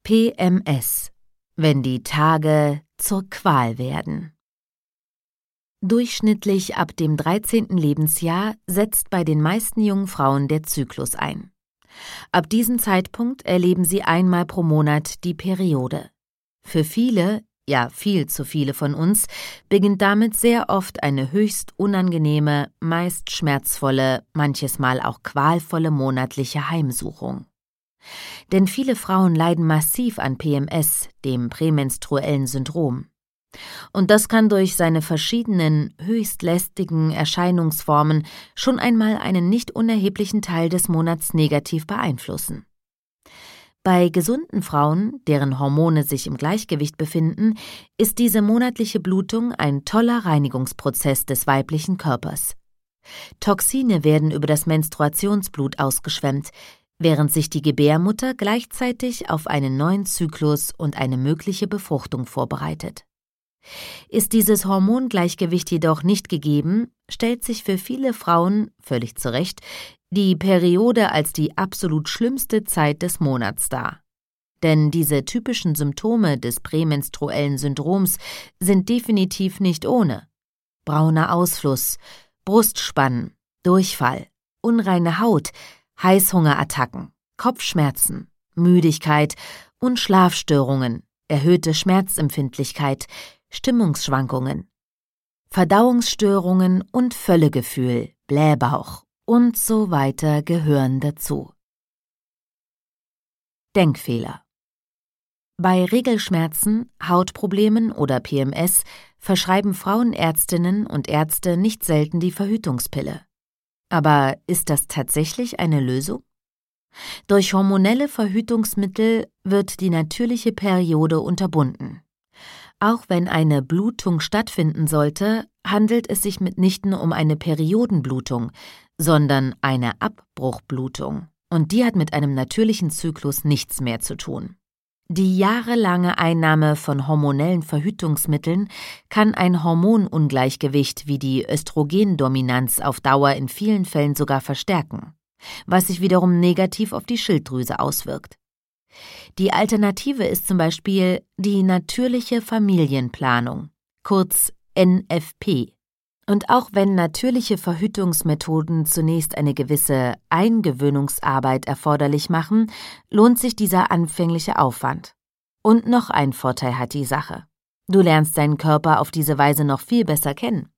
PMS, wenn die Tage zur Qual werden. Durchschnittlich ab dem 13. Lebensjahr setzt bei den meisten jungen Frauen der Zyklus ein. Ab diesem Zeitpunkt erleben sie einmal pro Monat die Periode. Für viele, ja viel zu viele von uns, beginnt damit sehr oft eine höchst unangenehme, meist schmerzvolle, manches Mal auch qualvolle monatliche Heimsuchung. Denn viele Frauen leiden massiv an PMS, dem prämenstruellen Syndrom. Und das kann durch seine verschiedenen, höchst lästigen Erscheinungsformen schon einmal einen nicht unerheblichen Teil des Monats negativ beeinflussen. Bei gesunden Frauen, deren Hormone sich im Gleichgewicht befinden, ist diese monatliche Blutung ein toller Reinigungsprozess des weiblichen Körpers. Toxine werden über das Menstruationsblut ausgeschwemmt, während sich die Gebärmutter gleichzeitig auf einen neuen Zyklus und eine mögliche Befruchtung vorbereitet. Ist dieses Hormongleichgewicht jedoch nicht gegeben, stellt sich für viele Frauen, völlig zu Recht, die Periode als die absolut schlimmste Zeit des Monats dar. Denn diese typischen Symptome des prämenstruellen Syndroms sind definitiv nicht ohne. Brauner Ausfluss, Brustspannen, Durchfall, unreine Haut, Heißhungerattacken, Kopfschmerzen, Müdigkeit und Schlafstörungen, erhöhte Schmerzempfindlichkeit, Stimmungsschwankungen, Verdauungsstörungen und Völlegefühl, Blähbauch und so weiter gehören dazu. Denkfehler: Bei Regelschmerzen, Hautproblemen oder PMS verschreiben Frauenärztinnen und Ärzte nicht selten die Verhütungspille. Aber ist das tatsächlich eine Lösung? Durch hormonelle Verhütungsmittel wird die natürliche Periode unterbunden. Auch wenn eine Blutung stattfinden sollte, handelt es sich mitnichten um eine Periodenblutung, sondern eine Abbruchblutung, und die hat mit einem natürlichen Zyklus nichts mehr zu tun. Die jahrelange Einnahme von hormonellen Verhütungsmitteln kann ein Hormonungleichgewicht wie die Östrogendominanz auf Dauer in vielen Fällen sogar verstärken, was sich wiederum negativ auf die Schilddrüse auswirkt. Die Alternative ist zum Beispiel die natürliche Familienplanung, kurz NFP. Und auch wenn natürliche Verhütungsmethoden zunächst eine gewisse Eingewöhnungsarbeit erforderlich machen, lohnt sich dieser anfängliche Aufwand. Und noch ein Vorteil hat die Sache: Du lernst deinen Körper auf diese Weise noch viel besser kennen.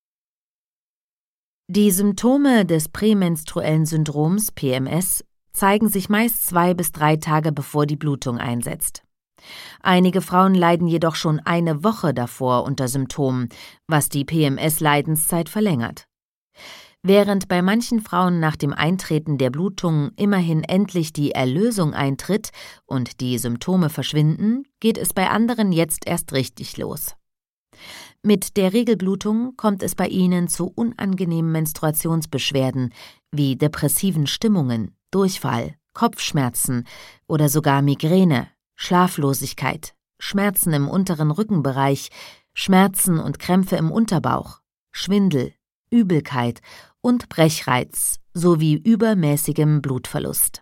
Die Symptome des prämenstruellen Syndroms PMS zeigen sich meist 2 bis 3 Tage bevor die Blutung einsetzt. Einige Frauen leiden jedoch schon eine Woche davor unter Symptomen, was die PMS-Leidenszeit verlängert. Während bei manchen Frauen nach dem Eintreten der Blutung immerhin endlich die Erlösung eintritt und die Symptome verschwinden, geht es bei anderen jetzt erst richtig los. Mit der Regelblutung kommt es bei ihnen zu unangenehmen Menstruationsbeschwerden wie depressiven Stimmungen, Durchfall, Kopfschmerzen oder sogar Migräne, Schlaflosigkeit, Schmerzen im unteren Rückenbereich, Schmerzen und Krämpfe im Unterbauch, Schwindel, Übelkeit und Brechreiz sowie übermäßigem Blutverlust.